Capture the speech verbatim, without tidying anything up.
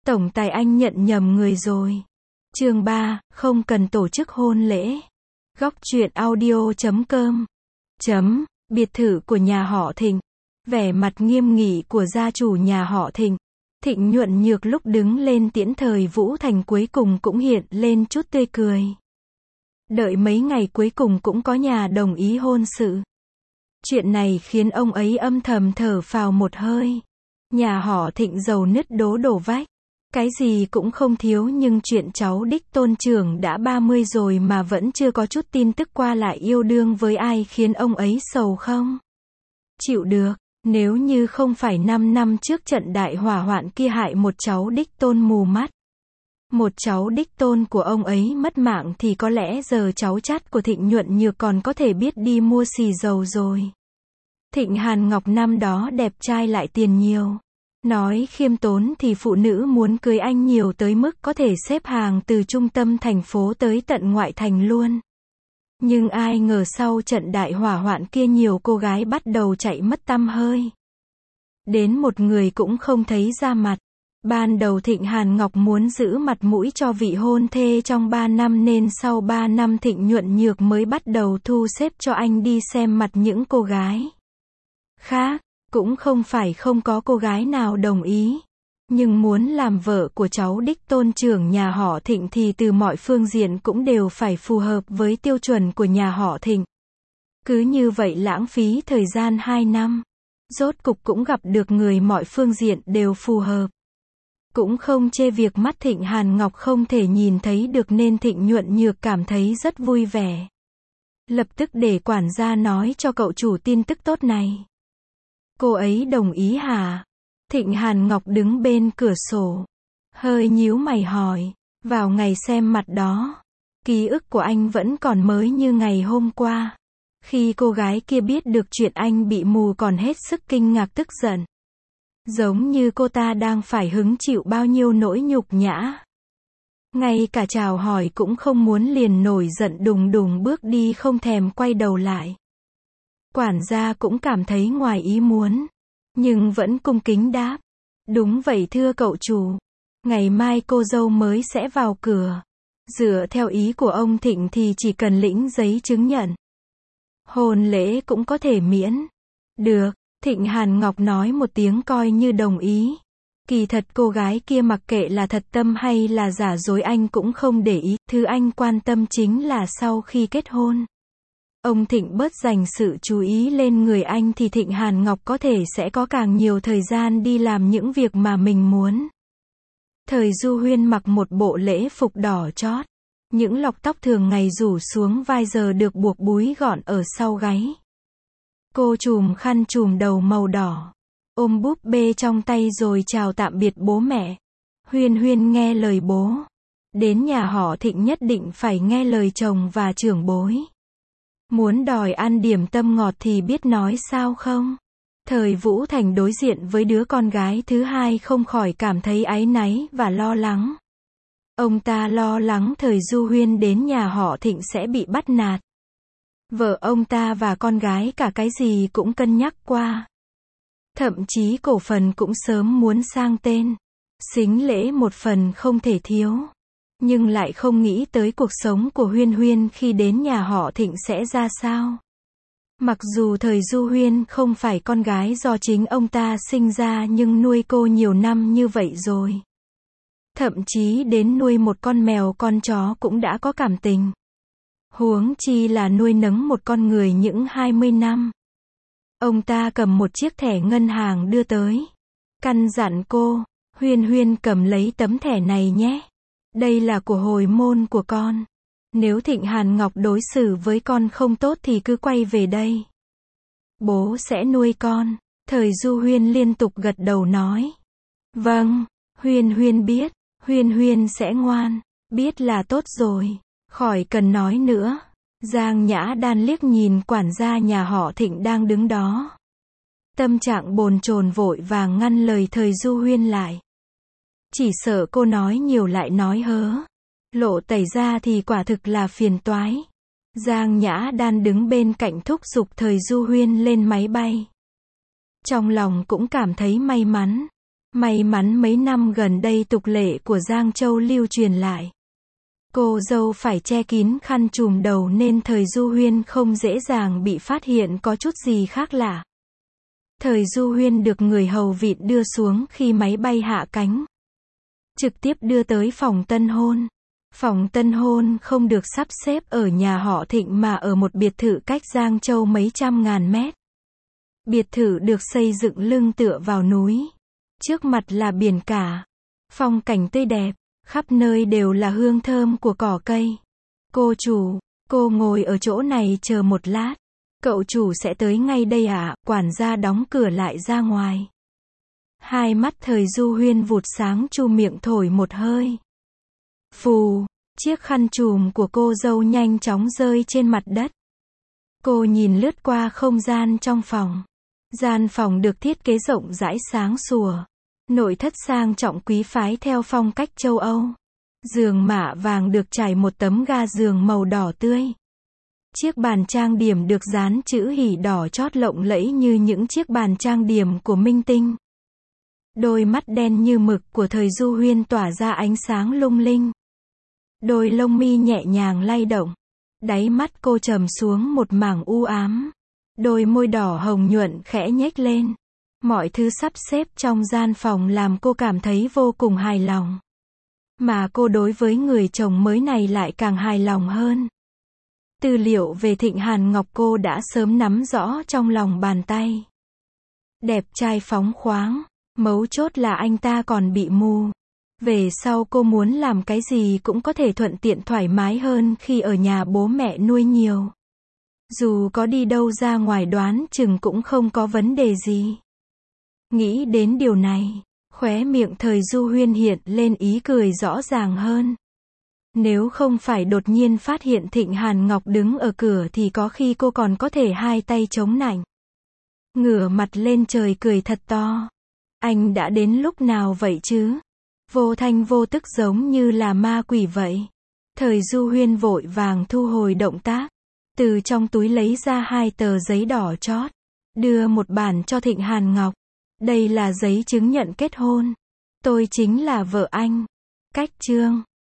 Tổng tài anh nhận nhầm người rồi. Chương ba, không cần tổ chức hôn lễ. Góc truyện audio chấm com. Chấm, biệt thự của nhà họ Thịnh. Vẻ mặt nghiêm nghị của gia chủ nhà họ Thịnh. Thịnh Nhuận Nhược lúc đứng lên tiễn Thời Vũ Thành cuối cùng cũng hiện lên chút tươi cười. Đợi mấy ngày cuối cùng cũng có nhà đồng ý hôn sự. Chuyện này khiến ông ấy âm thầm thở phào một hơi. Nhà họ Thịnh giàu nứt đố đổ vách. Cái gì cũng không thiếu, nhưng chuyện cháu đích tôn trưởng đã ba mươi rồi mà vẫn chưa có chút tin tức qua lại yêu đương với ai khiến ông ấy sầu không? Chịu được, nếu như không phải năm năm trước trận đại hỏa hoạn kia hại một cháu đích tôn mù mắt. Một cháu đích tôn của ông ấy mất mạng thì có lẽ giờ cháu chắt của Thịnh Nhuận Nhược còn có thể biết đi mua xì dầu rồi. Thịnh Hàn Ngọc năm đó đẹp trai lại tiền nhiều. Nói khiêm tốn thì phụ nữ muốn cưới anh nhiều tới mức có thể xếp hàng từ trung tâm thành phố tới tận ngoại thành luôn. Nhưng ai ngờ sau trận đại hỏa hoạn kia nhiều cô gái bắt đầu chạy mất tăm hơi. Đến một người cũng không thấy ra mặt. Ban đầu Thịnh Hàn Ngọc muốn giữ mặt mũi cho vị hôn thê trong ba năm nên sau ba năm Thịnh Nhuận Nhược mới bắt đầu thu xếp cho anh đi xem mặt những cô gái khác. Cũng không phải không có cô gái nào đồng ý. Nhưng muốn làm vợ của cháu đích tôn trưởng nhà họ Thịnh thì từ mọi phương diện cũng đều phải phù hợp với tiêu chuẩn của nhà họ Thịnh. Cứ như vậy lãng phí thời gian hai năm. Rốt cục cũng gặp được người mọi phương diện đều phù hợp. Cũng không chê việc mắt Thịnh Hàn Ngọc không thể nhìn thấy được nên Thịnh Nhuận Nhược cảm thấy rất vui vẻ. Lập tức để quản gia nói cho cậu chủ tin tức tốt này. Cô ấy đồng ý hả? Thịnh Hàn Ngọc đứng bên cửa sổ. Hơi nhíu mày hỏi. Vào ngày xem mặt đó. Ký ức của anh vẫn còn mới như ngày hôm qua. Khi cô gái kia biết được chuyện anh bị mù còn hết sức kinh ngạc tức giận. Giống như cô ta đang phải hứng chịu bao nhiêu nỗi nhục nhã. Ngay cả chào hỏi cũng không muốn liền nổi giận đùng đùng bước đi không thèm quay đầu lại. Quản gia cũng cảm thấy ngoài ý muốn. Nhưng vẫn cung kính đáp. Đúng vậy thưa cậu chủ. Ngày mai cô dâu mới sẽ vào cửa. Dựa theo ý của ông Thịnh thì chỉ cần lĩnh giấy chứng nhận. Hôn lễ cũng có thể miễn. Được, Thịnh Hàn Ngọc nói một tiếng coi như đồng ý. Kỳ thật cô gái kia mặc kệ là thật tâm hay là giả dối anh cũng không để ý. Thứ anh quan tâm chính là sau khi kết hôn. Ông Thịnh bớt dành sự chú ý lên người anh thì Thịnh Hàn Ngọc có thể sẽ có càng nhiều thời gian đi làm những việc mà mình muốn. Thời Du Huyên mặc một bộ lễ phục đỏ chót. Những lọc tóc thường ngày rủ xuống vai giờ được buộc búi gọn ở sau gáy. Cô chùm khăn chùm đầu màu đỏ. Ôm búp bê trong tay rồi chào tạm biệt bố mẹ. Huyên Huyên nghe lời bố. Đến nhà họ Thịnh nhất định phải nghe lời chồng và trưởng bối. Muốn đòi ăn điểm tâm ngọt thì biết nói sao không? Thời Vũ Thành đối diện với đứa con gái thứ hai không khỏi cảm thấy áy náy và lo lắng. Ông ta lo lắng Thời Du Huyên đến nhà họ Thịnh sẽ bị bắt nạt. Vợ ông ta và con gái cả cái gì cũng cân nhắc qua. Thậm chí cổ phần cũng sớm muốn sang tên. Sính lễ một phần không thể thiếu. Nhưng lại không nghĩ tới cuộc sống của Huyên Huyên khi đến nhà họ Thịnh sẽ ra sao. Mặc dù Thời Du Huyên không phải con gái do chính ông ta sinh ra nhưng nuôi cô nhiều năm như vậy rồi. Thậm chí đến nuôi một con mèo con chó cũng đã có cảm tình. Huống chi là nuôi nấng một con người những hai mươi năm. Ông ta cầm một chiếc thẻ ngân hàng đưa tới. Căn dặn cô, Huyên Huyên cầm lấy tấm thẻ này nhé. Đây là của hồi môn của con. Nếu Thịnh Hàn Ngọc đối xử với con không tốt thì cứ quay về đây. Bố sẽ nuôi con. Thời Du Huyên liên tục gật đầu nói. Vâng, Huyên Huyên biết. Huyên Huyên sẽ ngoan. Biết là tốt rồi. Khỏi cần nói nữa. Giang Nhã Đan liếc nhìn quản gia nhà họ Thịnh đang đứng đó. Tâm trạng bồn chồn vội vàng ngăn lời Thời Du Huyên lại. Chỉ sợ cô nói nhiều lại nói hớ. Lộ tẩy ra thì quả thực là phiền toái. Giang Nhã Đan đứng bên cạnh thúc giục Thời Du Huyên lên máy bay. Trong lòng cũng cảm thấy may mắn. May mắn mấy năm gần đây tục lệ của Giang Châu lưu truyền lại. Cô dâu phải che kín khăn trùm đầu nên thời Du Huyên không dễ dàng bị phát hiện có chút gì khác lạ. Thời Du Huyên được người hầu vịn đưa xuống khi máy bay hạ cánh. Trực tiếp đưa tới phòng tân hôn. Phòng tân hôn không được sắp xếp ở nhà họ Thịnh mà ở một biệt thự cách Giang Châu mấy trăm ngàn mét. Biệt thự được xây dựng lưng tựa vào núi. Trước mặt là biển cả. Phong cảnh tươi đẹp, khắp nơi đều là hương thơm của cỏ cây. Cô chủ, cô ngồi ở chỗ này chờ một lát. Cậu chủ sẽ tới ngay đây ạ, à? Quản gia đóng cửa lại ra ngoài. Hai mắt thời Du Huyên vụt sáng, chu miệng thổi một hơi. Phù, chiếc khăn trùm của cô dâu nhanh chóng rơi trên mặt đất. Cô nhìn lướt qua không gian trong phòng. Gian phòng được thiết kế rộng rãi sáng sủa. Nội thất sang trọng quý phái theo phong cách châu Âu. Giường mạ vàng được trải một tấm ga giường màu đỏ tươi. Chiếc bàn trang điểm được dán chữ hỉ đỏ chót lộng lẫy như những chiếc bàn trang điểm của minh tinh. Đôi mắt đen như mực của thời Du Huyên tỏa ra ánh sáng lung linh. Đôi lông mi nhẹ nhàng lay động. Đáy mắt cô trầm xuống một mảng u ám. Đôi môi đỏ hồng nhuận khẽ nhếch lên. Mọi thứ sắp xếp trong gian phòng làm cô cảm thấy vô cùng hài lòng. Mà cô đối với người chồng mới này lại càng hài lòng hơn. Tư liệu về Thịnh Hàn Ngọc cô đã sớm nắm rõ trong lòng bàn tay. Đẹp trai phóng khoáng, mấu chốt là anh ta còn bị mù. Về sau cô muốn làm cái gì cũng có thể thuận tiện thoải mái hơn khi ở nhà bố mẹ nuôi nhiều. Dù có đi đâu ra ngoài đoán chừng cũng không có vấn đề gì. Nghĩ đến điều này, khóe miệng thời Du Huyên hiện lên ý cười rõ ràng hơn. Nếu không phải đột nhiên phát hiện Thịnh Hàn Ngọc đứng ở cửa thì có khi cô còn có thể hai tay chống nạnh. Ngửa mặt lên trời cười thật to. Anh đã đến lúc nào vậy chứ? Vô thanh vô tức giống như là ma quỷ vậy. Thời Du Huyên vội vàng thu hồi động tác. Từ trong túi lấy ra hai tờ giấy đỏ chót. Đưa một bản cho Thịnh Hàn Ngọc. Đây là giấy chứng nhận kết hôn. Tôi chính là vợ anh. Cách chương.